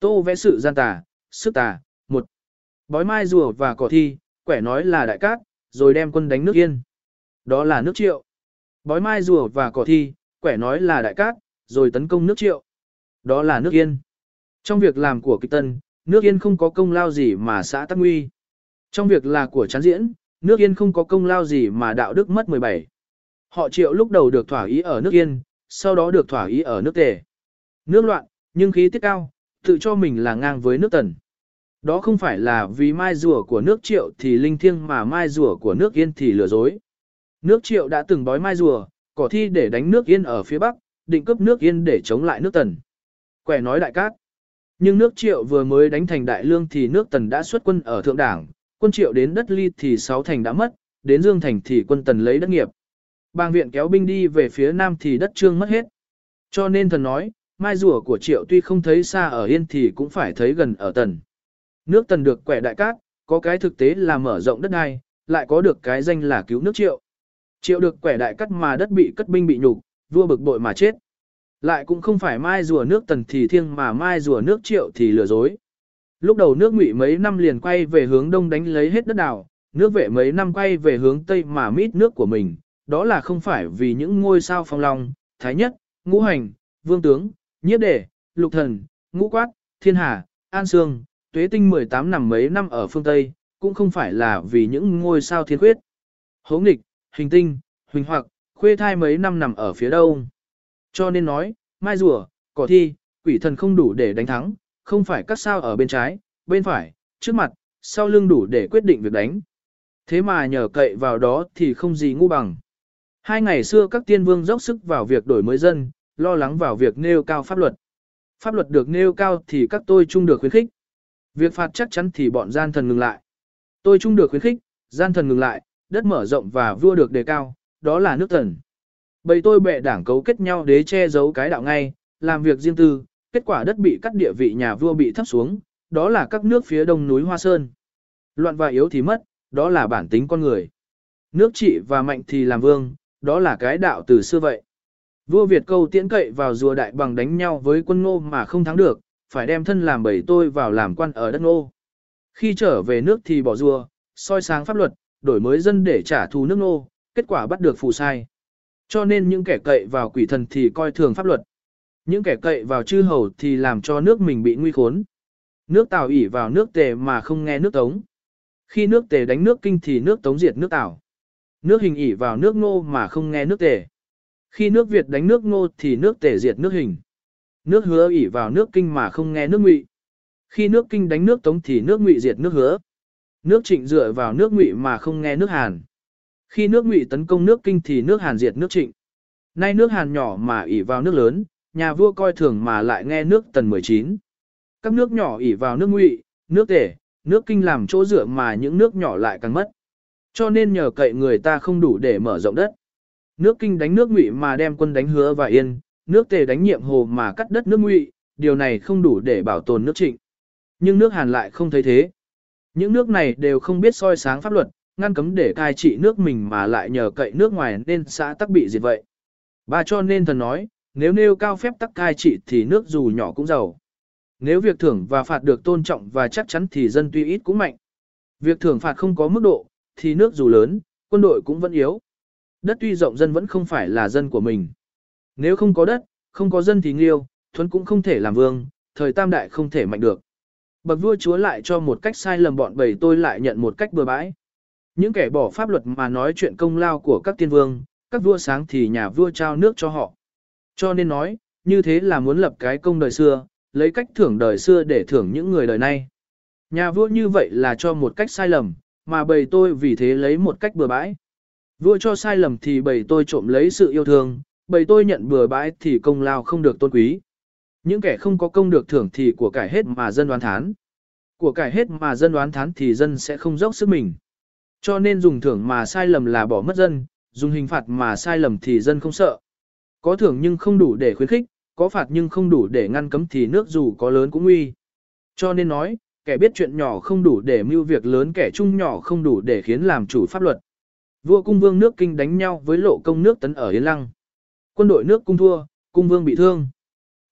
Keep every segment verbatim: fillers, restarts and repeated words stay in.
tô vẽ sự gian tà, sức tà, một. Bói mai rùa và cỏ thi, quẻ nói là đại cát, rồi đem quân đánh nước Yên. Đó là nước Triệu. Bói mai rùa và cỏ thi, quẻ nói là đại cát, rồi tấn công nước Triệu. Đó là nước Yên. Trong việc làm của kịch tân, nước Yên không có công lao gì mà xã tắc nguy. Trong việc là của chán diễn, nước Yên không có công lao gì mà đạo đức mất mười bảy. Họ Triệu lúc đầu được thỏa ý ở nước Yên, sau đó được thỏa ý ở nước Tề. Nước loạn, nhưng khí tiết cao, tự cho mình là ngang với nước Tần. Đó không phải là vì mai rùa của nước Triệu thì linh thiêng mà mai rùa của nước Yên thì lừa dối. Nước Triệu đã từng bói mai rùa, cỏ thi để đánh nước Yên ở phía Bắc, định cướp nước Yên để chống lại nước Tần. Quẻ nói đại cát. Nhưng nước Triệu vừa mới đánh thành Đại Lương thì nước Tần đã xuất quân ở Thượng Đảng, quân Triệu đến đất Ly thì sáu thành đã mất, đến Dương Thành thì quân Tần lấy đất nghiệp. Bàng viện kéo binh đi về phía Nam thì đất Trương mất hết. Cho nên thần nói, mai rùa của Triệu tuy không thấy xa ở Yên thì cũng phải thấy gần ở Tần. Nước Tần được quẻ đại cát, có cái thực tế là mở rộng đất đai, lại có được cái danh là cứu nước Triệu. Triệu được quẻ đại cát mà đất bị cất binh bị nhục, vua bực bội mà chết. Lại cũng không phải mai rùa nước Tần thì thiêng mà mai rùa nước Triệu thì lừa dối. Lúc đầu nước Ngụy mấy năm liền quay về hướng đông đánh lấy hết đất đảo, nước Vệ mấy năm quay về hướng tây mà mít nước của mình, đó là không phải vì những ngôi sao phong long, thái nhất, ngũ hành, vương tướng, nhiếp đề, lục thần, ngũ quát, thiên hà, an sương, tuế tinh mười tám nằm mấy năm ở phương Tây, cũng không phải là vì những ngôi sao thiên khuyết. Hố nghịch, hình tinh, huỳnh hoặc, khuê thai mấy năm nằm ở phía đông. Cho nên nói, mai rùa, cỏ thi, quỷ thần không đủ để đánh thắng, không phải các sao ở bên trái, bên phải, trước mặt, sau lưng đủ để quyết định việc đánh. Thế mà nhờ cậy vào đó thì không gì ngu bằng. Hai ngày xưa các tiên vương dốc sức vào việc đổi mới dân, lo lắng vào việc nêu cao pháp luật. Pháp luật được nêu cao thì các tôi chung được khuyến khích. Việc phạt chắc chắn thì bọn gian thần ngừng lại. Tôi chung được khuyến khích, gian thần ngừng lại, đất mở rộng và vua được đề cao, đó là nước Tần. Bầy tôi bè đảng cấu kết nhau để che giấu cái đạo ngay, làm việc riêng tư, kết quả đất bị cắt địa vị nhà vua bị thấp xuống, đó là các nước phía đông núi Hoa Sơn. Loạn và yếu thì mất, đó là bản tính con người. Nước trị và mạnh thì làm vương, đó là cái đạo từ xưa vậy. Vua Việt Câu tiễn cậy vào rùa Đại Bằng đánh nhau với quân Ngô mà không thắng được, phải đem thân làm bầy tôi vào làm quan ở đất Ngô. Khi trở về nước thì bỏ rùa, soi sáng pháp luật, đổi mới dân để trả thù nước Ngô, kết quả bắt được phù sai. Cho nên những kẻ cậy vào quỷ thần thì coi thường pháp luật. Những kẻ cậy vào chư hầu thì làm cho nước mình bị nguy khốn. Nước Tào ỷ vào nước Tề mà không nghe nước Tống. Khi nước Tề đánh nước Kinh thì nước Tống diệt nước Tào. Nước Hình ỷ vào nước Ngô mà không nghe nước Tề. Khi nước Việt đánh nước Ngô thì nước Tề diệt nước Hình. Nước Hứa ỷ vào nước Kinh mà không nghe nước Ngụy. Khi nước Kinh đánh nước Tống thì nước Ngụy diệt nước Hứa. Nước Trịnh dựa vào nước Ngụy mà không nghe nước Hàn. Khi nước Ngụy tấn công nước Kinh thì nước Hàn diệt nước Trịnh. Nay nước Hàn nhỏ mà ỷ vào nước lớn, nhà vua coi thường mà lại nghe nước Tần mười chín. Các nước nhỏ ỷ vào nước Ngụy, nước Tề, nước Kinh làm chỗ dựa mà những nước nhỏ lại càng mất. Cho nên nhờ cậy người ta không đủ để mở rộng đất. Nước Kinh đánh nước Ngụy mà đem quân đánh Hứa và Yên, nước Tề đánh Nhiệm Hồ mà cắt đất nước Ngụy, điều này không đủ để bảo tồn nước Trịnh. Nhưng nước Hàn lại không thấy thế. Những nước này đều không biết soi sáng pháp luật, ngăn cấm để cai trị nước mình mà lại nhờ cậy nước ngoài nên xã tắc bị diệt vậy. Và cho nên thần nói, nếu nêu cao phép tắc cai trị thì nước dù nhỏ cũng giàu. Nếu việc thưởng và phạt được tôn trọng và chắc chắn thì dân tuy ít cũng mạnh. Việc thưởng phạt không có mức độ, thì nước dù lớn, quân đội cũng vẫn yếu. Đất tuy rộng dân vẫn không phải là dân của mình. Nếu không có đất, không có dân thì Nghiêu, Thuấn cũng không thể làm vương, thời Tam Đại không thể mạnh được. Bậc vua chúa lại cho một cách sai lầm bọn bầy tôi lại nhận một cách bừa bãi. Những kẻ bỏ pháp luật mà nói chuyện công lao của các tiên vương, các vua sáng thì nhà vua trao nước cho họ. Cho nên nói, như thế là muốn lập cái công đời xưa, lấy cách thưởng đời xưa để thưởng những người đời nay. Nhà vua như vậy là cho một cách sai lầm, mà bầy tôi vì thế lấy một cách bừa bãi. Vua cho sai lầm thì bầy tôi trộm lấy sự yêu thương, bầy tôi nhận bừa bãi thì công lao không được tôn quý. Những kẻ không có công được thưởng thì của cải hết mà dân đoán thán. Của cải hết mà dân đoán thán thì dân sẽ không dốc sức mình. Cho nên dùng thưởng mà sai lầm là bỏ mất dân, dùng hình phạt mà sai lầm thì dân không sợ. Có thưởng nhưng không đủ để khuyến khích, có phạt nhưng không đủ để ngăn cấm thì nước dù có lớn cũng nguy. Cho nên nói, kẻ biết chuyện nhỏ không đủ để mưu việc lớn, kẻ trung nhỏ không đủ để khiến làm chủ pháp luật. Vua cung vương nước Kinh đánh nhau với Lộ Công nước Tấn ở Yên Lăng. Quân đội nước Cung thua, cung vương bị thương.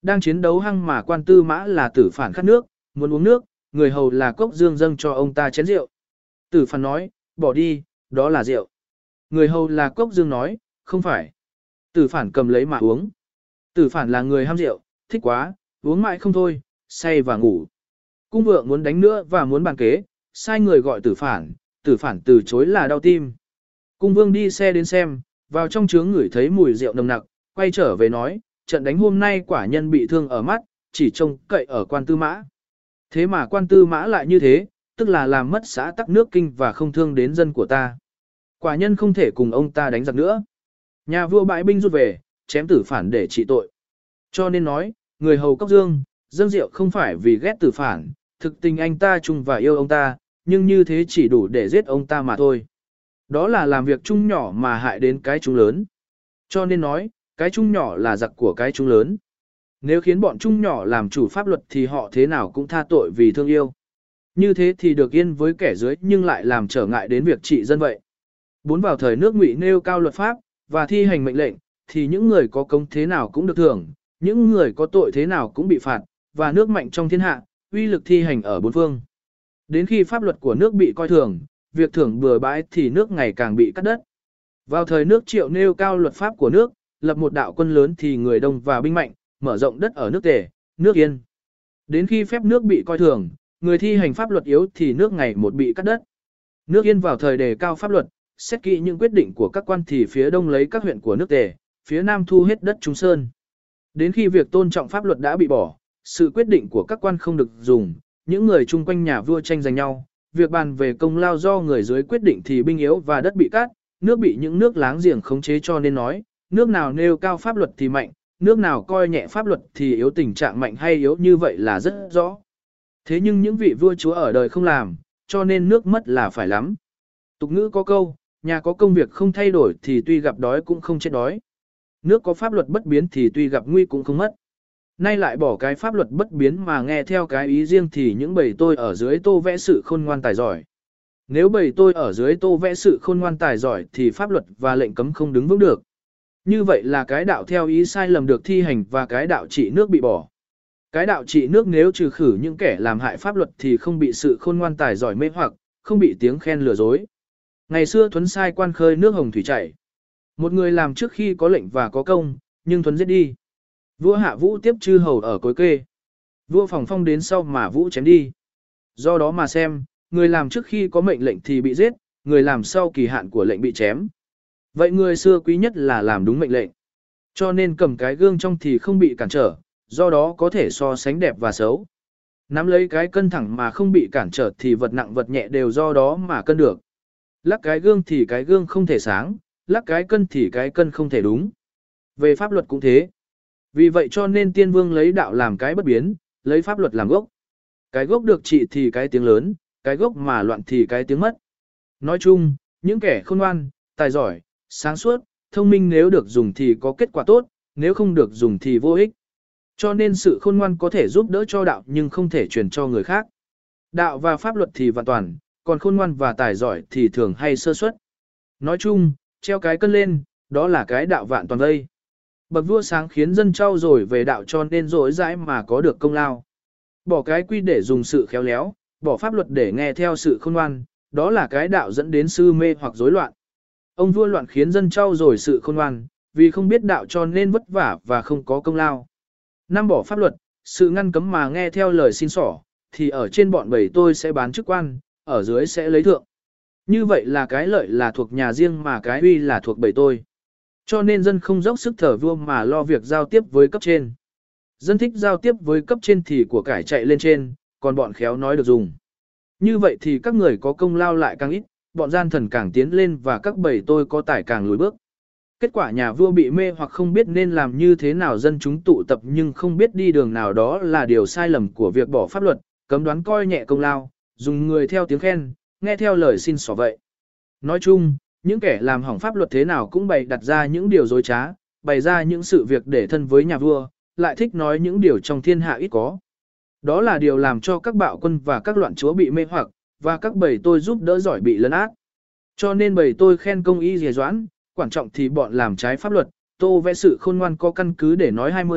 Đang chiến đấu hăng mà quan tư mã là tử phản khát nước, muốn uống nước, người hầu là cốc dương dâng cho ông ta chén rượu. Tử phản nói, bỏ đi, đó là rượu. Người hầu là cốc dương nói, không phải. Tử phản cầm lấy mà uống. Tử phản là người ham rượu, thích quá, uống mãi không thôi, say và ngủ. Cung vượng muốn đánh nữa và muốn bàn kế, sai người gọi tử phản, tử phản từ chối là đau tim. Cung vương đi xe đến xem, vào trong trướng ngửi thấy mùi rượu nồng nặc, quay trở về nói, trận đánh hôm nay quả nhân bị thương ở mắt, chỉ trông cậy ở quan tư mã. Thế mà quan tư mã lại như thế, tức là làm mất xã tắc nước kinh và không thương đến dân của ta. Quả nhân không thể cùng ông ta đánh giặc nữa. Nhà vua bãi binh rút về, chém tử phản để trị tội. Cho nên nói, người hầu Cốc Dương, dâng rượu không phải vì ghét tử phản, thực tình anh ta chung và yêu ông ta, nhưng như thế chỉ đủ để giết ông ta mà thôi. Đó là làm việc chung nhỏ mà hại đến cái chung lớn. Cho nên nói, cái chung nhỏ là giặc của cái chung lớn. Nếu khiến bọn chung nhỏ làm chủ pháp luật thì họ thế nào cũng tha tội vì thương yêu. Như thế thì được yên với kẻ dưới nhưng lại làm trở ngại đến việc trị dân vậy. Bốn vào thời nước Ngụy nêu cao luật pháp và thi hành mệnh lệnh, thì những người có công thế nào cũng được thưởng, những người có tội thế nào cũng bị phạt, và nước mạnh trong thiên hạ, uy lực thi hành ở bốn phương. Đến khi pháp luật của nước bị coi thường, việc thưởng bừa bãi thì nước ngày càng bị cắt đất. Vào thời nước Triệu nêu cao luật pháp của nước, lập một đạo quân lớn thì người đông và binh mạnh, mở rộng đất ở nước Tề, nước Yên. Đến khi phép nước bị coi thường, người thi hành pháp luật yếu thì nước ngày một bị cắt đất. Nước Yên vào thời đề cao pháp luật, xét kỹ những quyết định của các quan thì phía đông lấy các huyện của nước Tề, phía nam thu hết đất Trung Sơn. Đến khi việc tôn trọng pháp luật đã bị bỏ, sự quyết định của các quan không được dùng, những người chung quanh nhà vua tranh giành nhau, việc bàn về công lao do người dưới quyết định thì binh yếu và đất bị cắt, nước bị những nước láng giềng khống chế, cho nên nói, nước nào nêu cao pháp luật thì mạnh, nước nào coi nhẹ pháp luật thì yếu. Tình trạng mạnh hay yếu như vậy là rất rõ. Thế nhưng những vị vua chúa ở đời không làm, cho nên nước mất là phải lắm. Tục ngữ có câu, nhà có công việc không thay đổi thì tuy gặp đói cũng không chết đói. Nước có pháp luật bất biến thì tuy gặp nguy cũng không mất. Nay lại bỏ cái pháp luật bất biến mà nghe theo cái ý riêng thì những bầy tôi ở dưới tô vẽ sự khôn ngoan tài giỏi. Nếu bầy tôi ở dưới tô vẽ sự khôn ngoan tài giỏi thì pháp luật và lệnh cấm không đứng vững được. Như vậy là cái đạo theo ý sai lầm được thi hành và cái đạo trị nước bị bỏ. Cái đạo trị nước nếu trừ khử những kẻ làm hại pháp luật thì không bị sự khôn ngoan tài giỏi mê hoặc, không bị tiếng khen lừa dối. Ngày xưa Thuấn sai quan khơi nước hồng thủy chảy. Một người làm trước khi có lệnh và có công, nhưng Thuấn giết đi. Vua hạ Vũ tiếp chư hầu ở cối kê. Vua Phòng Phong đến sau mà Vũ chém đi. Do đó mà xem, người làm trước khi có mệnh lệnh thì bị giết, người làm sau kỳ hạn của lệnh bị chém. Vậy người xưa quý nhất là làm đúng mệnh lệnh. Cho nên cầm cái gương trong thì không bị cản trở, do đó có thể so sánh đẹp và xấu. Nắm lấy cái cân thẳng mà không bị cản trở thì vật nặng vật nhẹ đều do đó mà cân được. Lắc cái gương thì cái gương không thể sáng, lắc cái cân thì cái cân không thể đúng. Về pháp luật cũng thế. Vì vậy cho nên tiên vương lấy đạo làm cái bất biến, lấy pháp luật làm gốc. Cái gốc được trị thì cái tiếng lớn, cái gốc mà loạn thì cái tiếng mất. Nói chung, những kẻ khôn ngoan, tài giỏi, sáng suốt, thông minh nếu được dùng thì có kết quả tốt, nếu không được dùng thì vô ích. Cho nên sự khôn ngoan có thể giúp đỡ cho đạo nhưng không thể truyền cho người khác. Đạo và pháp luật thì vạn toàn, còn khôn ngoan và tài giỏi thì thường hay sơ suất. Nói chung, treo cái cân lên, đó là cái đạo vạn toàn vây. Bậc vua sáng khiến dân trau dồi về đạo cho nên dối dãi mà có được công lao. Bỏ cái quy để dùng sự khéo léo, bỏ pháp luật để nghe theo sự khôn ngoan, đó là cái đạo dẫn đến sư mê hoặc rối loạn. Ông vua loạn khiến dân trau dồi sự khôn ngoan, vì không biết đạo cho nên vất vả và không có công lao. Năm bỏ pháp luật, sự ngăn cấm mà nghe theo lời xin xỏ, thì ở trên bọn bầy tôi sẽ bán chức quan, ở dưới sẽ lấy thượng. Như vậy là cái lợi là thuộc nhà riêng mà cái uy là thuộc bầy tôi. Cho nên dân không dốc sức thở vua mà lo việc giao tiếp với cấp trên. Dân thích giao tiếp với cấp trên thì của cải chạy lên trên, còn bọn khéo nói được dùng. Như vậy thì các người có công lao lại càng ít, bọn gian thần càng tiến lên và các bầy tôi có tài càng lùi bước. Kết quả nhà vua bị mê hoặc không biết nên làm như thế nào, dân chúng tụ tập nhưng không biết đi đường nào, đó là điều sai lầm của việc bỏ pháp luật, cấm đoán coi nhẹ công lao, dùng người theo tiếng khen, nghe theo lời xin xỏ vậy. Nói chung, những kẻ làm hỏng pháp luật thế nào cũng bày đặt ra những điều dối trá, bày ra những sự việc để thân với nhà vua, lại thích nói những điều trong thiên hạ ít có. Đó là điều làm cho các bạo quân và các loạn chúa bị mê hoặc, và các bầy tôi giúp đỡ giỏi bị lấn át. Cho nên bầy tôi khen công y dè doãn, quan trọng thì bọn làm trái pháp luật, tô vẽ sự khôn ngoan có căn cứ để nói hai mươi,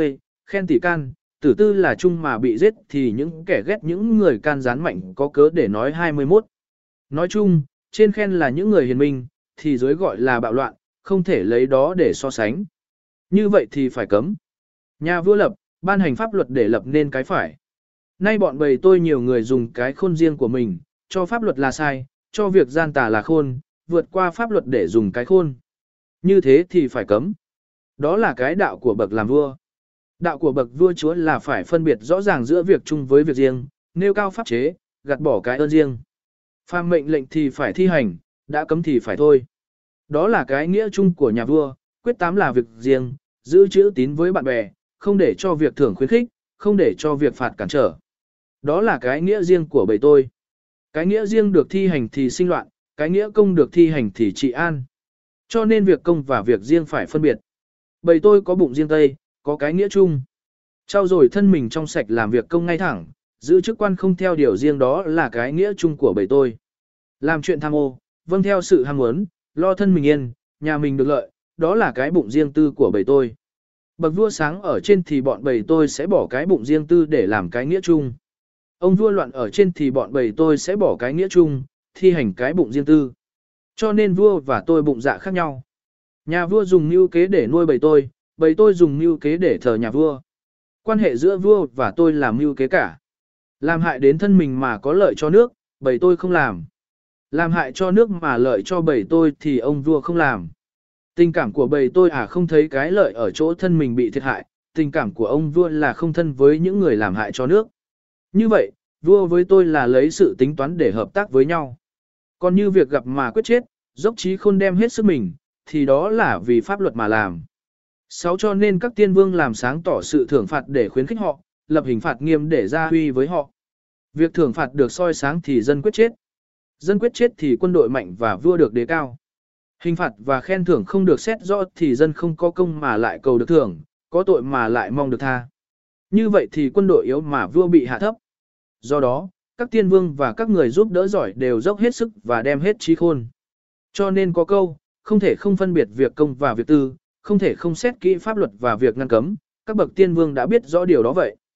khen tỷ can, tử tư là chung mà bị giết thì những kẻ ghét những người can gián mạnh có cớ để nói hai mươi mốt. Nói chung, trên khen là những người hiền minh, thì dưới gọi là bạo loạn, không thể lấy đó để so sánh. Như vậy thì phải cấm. Nhà vua lập, ban hành pháp luật để lập nên cái phải. Nay bọn bầy tôi nhiều người dùng cái khôn riêng của mình, cho pháp luật là sai, cho việc gian tà là khôn, vượt qua pháp luật để dùng cái khôn. Như thế thì phải cấm. Đó là cái đạo của bậc làm vua. Đạo của bậc vua chúa là phải phân biệt rõ ràng giữa việc chung với việc riêng, nêu cao pháp chế, gạt bỏ cái ơn riêng. Phàm mệnh lệnh thì phải thi hành, đã cấm thì phải thôi. Đó là cái nghĩa chung của nhà vua, quyết tám là việc riêng, giữ chữ tín với bạn bè, không để cho việc thưởng khuyến khích, không để cho việc phạt cản trở. Đó là cái nghĩa riêng của bầy tôi. Cái nghĩa riêng được thi hành thì sinh loạn, cái nghĩa công được thi hành thì trị an. Cho nên việc công và việc riêng phải phân biệt. Bầy tôi có bụng riêng tây, có cái nghĩa chung. Trau dồi thân mình trong sạch làm việc công ngay thẳng, giữ chức quan không theo điều riêng đó là cái nghĩa chung của bầy tôi. Làm chuyện tham ô, vâng theo sự ham muốn, lo thân mình yên, nhà mình được lợi, đó là cái bụng riêng tư của bầy tôi. Bậc vua sáng ở trên thì bọn bầy tôi sẽ bỏ cái bụng riêng tư để làm cái nghĩa chung. Ông vua loạn ở trên thì bọn bầy tôi sẽ bỏ cái nghĩa chung, thi hành cái bụng riêng tư. Cho nên vua và tôi bụng dạ khác nhau. Nhà vua dùng mưu kế để nuôi bầy tôi, bầy tôi dùng mưu kế để thờ nhà vua. Quan hệ giữa vua và tôi là mưu kế cả. Làm hại đến thân mình mà có lợi cho nước, bầy tôi không làm. Làm hại cho nước mà lợi cho bầy tôi thì ông vua không làm. Tình cảm của bầy tôi à không thấy cái lợi ở chỗ thân mình bị thiệt hại, tình cảm của ông vua là không thân với những người làm hại cho nước. Như vậy, vua với tôi là lấy sự tính toán để hợp tác với nhau. Còn như việc gặp mà quyết chết, dốc trí khôn đem hết sức mình, thì đó là vì pháp luật mà làm. Sáu cho nên các tiên vương làm sáng tỏ sự thưởng phạt để khuyến khích họ, lập hình phạt nghiêm để gia huy với họ. Việc thưởng phạt được soi sáng thì dân quyết chết. Dân quyết chết thì quân đội mạnh và vua được đề cao. Hình phạt và khen thưởng không được xét rõ thì dân không có công mà lại cầu được thưởng, có tội mà lại mong được tha. Như vậy thì quân đội yếu mà vua bị hạ thấp. Do đó, các tiên vương và các người giúp đỡ giỏi đều dốc hết sức và đem hết trí khôn. Cho nên có câu, không thể không phân biệt việc công và việc tư, không thể không xét kỹ pháp luật và việc ngăn cấm, các bậc tiên vương đã biết rõ điều đó vậy.